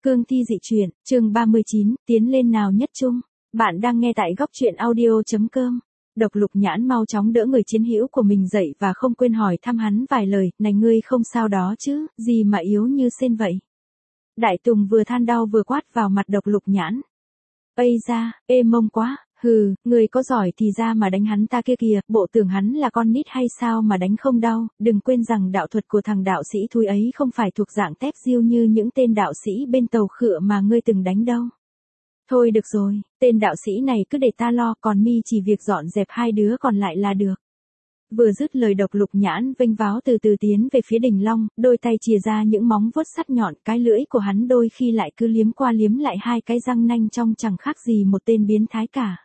Cương thi dị truyện, chương 39, tiến lên nào Nhất Trung. Bạn đang nghe tại góc truyện audio.com. Độc Lục Nhãn mau chóng đỡ người chiến hữu của mình dậy và không quên hỏi thăm hắn vài lời, này ngươi không sao đó chứ, gì mà yếu như sên vậy. Đại Tùng vừa than đau vừa quát vào mặt Độc Lục Nhãn. Ây da, ê mông quá, hừ, người có giỏi thì ra mà đánh hắn ta kia kìa, bộ tưởng hắn là con nít hay sao mà đánh không đau, đừng quên rằng đạo thuật của thằng đạo sĩ thúi ấy không phải thuộc dạng tép diêu như những tên đạo sĩ bên tàu khựa mà ngươi từng đánh đâu. Thôi được rồi, tên đạo sĩ này cứ để ta lo, còn mi chỉ việc dọn dẹp hai đứa còn lại là được. Vừa dứt lời Độc Lục Nhãn vênh váo từ từ tiến về phía Đình Long, đôi tay chìa ra những móng vuốt sắt nhọn, cái lưỡi của hắn đôi khi lại cứ liếm qua liếm lại hai cái răng nanh trong chẳng khác gì một tên biến thái cả.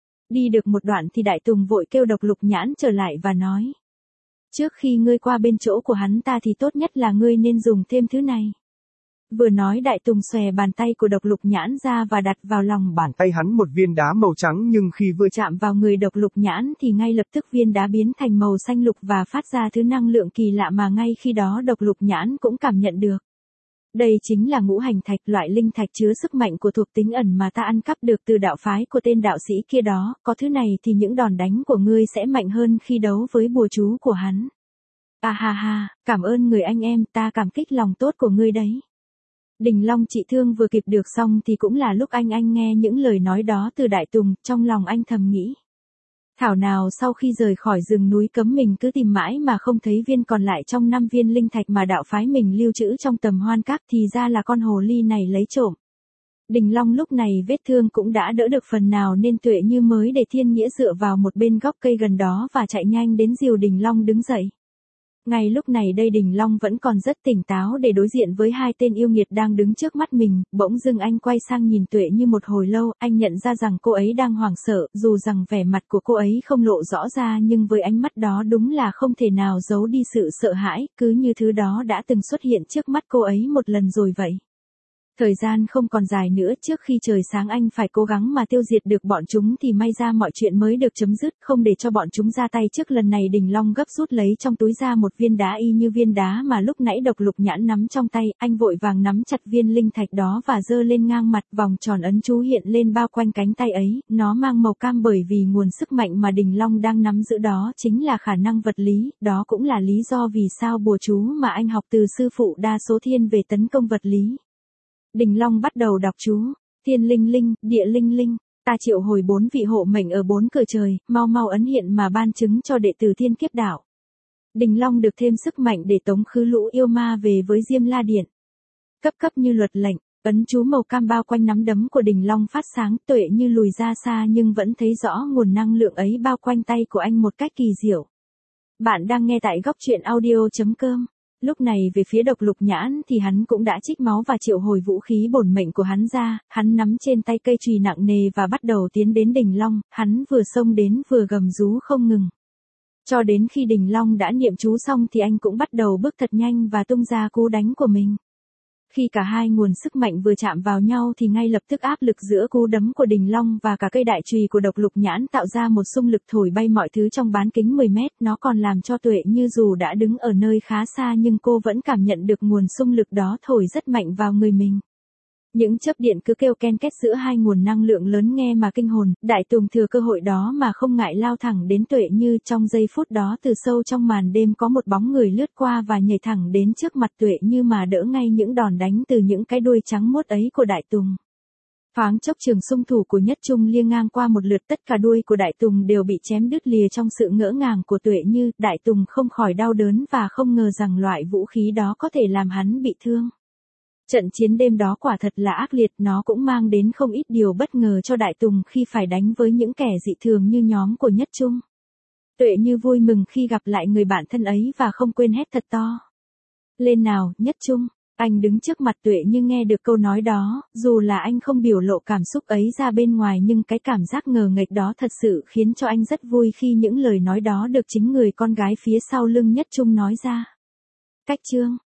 Đi được một đoạn thì Đại Tùng vội kêu Độc Lục Nhãn trở lại và nói. Trước khi ngươi qua bên chỗ của hắn ta thì tốt nhất là ngươi nên dùng thêm thứ này. Vừa nói Đại Tùng xòe bàn tay của Độc Lục Nhãn ra và đặt vào lòng bàn tay hắn một viên đá màu trắng, nhưng khi vừa chạm vào người Độc Lục Nhãn thì ngay lập tức viên đá biến thành màu xanh lục và phát ra thứ năng lượng kỳ lạ mà ngay khi đó Độc Lục Nhãn cũng cảm nhận được. Đây chính là ngũ hành thạch, loại linh thạch chứa sức mạnh của thuộc tính ẩn mà ta ăn cắp được từ đạo phái của tên đạo sĩ kia đó, có thứ này thì những đòn đánh của ngươi sẽ mạnh hơn khi đấu với bùa chú của hắn. À ha ha, cảm ơn người anh em, ta cảm kích lòng tốt của ngươi đấy. Đình Long trị thương vừa kịp được xong thì cũng là lúc anh nghe những lời nói đó từ Đại Tùng, trong lòng anh thầm nghĩ. Thảo nào sau khi rời khỏi rừng núi cấm mình cứ tìm mãi mà không thấy viên còn lại trong 5 viên linh thạch mà đạo phái mình lưu trữ trong Tầm Hoan Các, thì ra là con hồ ly này lấy trộm. Đình Long lúc này vết thương cũng đã đỡ được phần nào nên Tuệ Như mới để Thiên Nghĩa dựa vào một bên gốc cây gần đó và chạy nhanh đến dìu Đình Long đứng dậy. Ngay lúc này đây Đình Long vẫn còn rất tỉnh táo để đối diện với hai tên yêu nghiệt đang đứng trước mắt mình, bỗng dưng anh quay sang nhìn Tuệ Như một hồi lâu, anh nhận ra rằng cô ấy đang hoảng sợ, dù rằng vẻ mặt của cô ấy không lộ rõ ra nhưng với ánh mắt đó đúng là không thể nào giấu đi sự sợ hãi, cứ như thứ đó đã từng xuất hiện trước mắt cô ấy một lần rồi vậy. Thời gian không còn dài nữa, trước khi trời sáng anh phải cố gắng mà tiêu diệt được bọn chúng thì may ra mọi chuyện mới được chấm dứt, không để cho bọn chúng ra tay trước. Lần này Đình Long gấp rút lấy trong túi ra một viên đá y như viên đá mà lúc nãy Độc Lục Nhãn nắm trong tay, anh vội vàng nắm chặt viên linh thạch đó và giơ lên ngang mặt, vòng tròn ấn chú hiện lên bao quanh cánh tay ấy, nó mang màu cam bởi vì nguồn sức mạnh mà Đình Long đang nắm giữ đó chính là khả năng vật lý, đó cũng là lý do vì sao bùa chú mà anh học từ sư phụ đa số thiên về tấn công vật lý. Đình Long bắt đầu đọc chú, thiên linh linh, địa linh linh, ta triệu hồi 4 vị hộ mệnh ở 4 cửa trời, mau mau ấn hiện mà ban chứng cho đệ tử Thiên Kiếp Đạo. Đình Long được thêm sức mạnh để tống khứ lũ yêu ma về với Diêm La Điện. Cấp cấp như luật lệnh, ấn chú màu cam bao quanh nắm đấm của Đình Long phát sáng, Tuệ Như lùi ra xa nhưng vẫn thấy rõ nguồn năng lượng ấy bao quanh tay của anh một cách kỳ diệu. Bạn đang nghe tại góc truyện audio.com. Lúc này về phía Độc Lục Nhãn thì hắn cũng đã trích máu và triệu hồi vũ khí bổn mệnh của hắn ra, hắn nắm trên tay cây chùy nặng nề và bắt đầu tiến đến Đình Long, hắn vừa xông đến vừa gầm rú không ngừng. Cho đến khi Đình Long đã niệm chú xong thì anh cũng bắt đầu bước thật nhanh và tung ra cú đánh của mình. Khi cả hai nguồn sức mạnh vừa chạm vào nhau thì ngay lập tức áp lực giữa cú đấm của Đình Long và cả cây đại chùy của Độc Lục Nhãn tạo ra một xung lực thổi bay mọi thứ trong bán kính 10 mét, nó còn làm cho Tuệ Như dù đã đứng ở nơi khá xa nhưng cô vẫn cảm nhận được nguồn xung lực đó thổi rất mạnh vào người mình. Những chớp điện cứ kêu ken két giữa hai nguồn năng lượng lớn nghe mà kinh hồn, Đại Tùng thừa cơ hội đó mà không ngại lao thẳng đến Tuệ Như. Trong giây phút đó từ sâu trong màn đêm có một bóng người lướt qua và nhảy thẳng đến trước mặt Tuệ Như mà đỡ ngay những đòn đánh từ những cái đuôi trắng muốt ấy của Đại Tùng. Thoáng chốc trường xung thủ của Nhất Trung liêng ngang qua một lượt, tất cả đuôi của Đại Tùng đều bị chém đứt lìa trong sự ngỡ ngàng của Tuệ Như. Đại Tùng không khỏi đau đớn và không ngờ rằng loại vũ khí đó có thể làm hắn bị thương. Trận chiến đêm đó quả thật là ác liệt, nó cũng mang đến không ít điều bất ngờ cho Đại Tùng khi phải đánh với những kẻ dị thường như nhóm của Nhất Trung. Tuệ Như vui mừng khi gặp lại người bạn thân ấy và không quên hét thật to. Lên nào, Nhất Trung! Anh đứng trước mặt Tuệ Như nghe được câu nói đó, dù là anh không biểu lộ cảm xúc ấy ra bên ngoài nhưng cái cảm giác ngờ nghệch đó thật sự khiến cho anh rất vui khi những lời nói đó được chính người con gái phía sau lưng Nhất Trung nói ra. Cách chương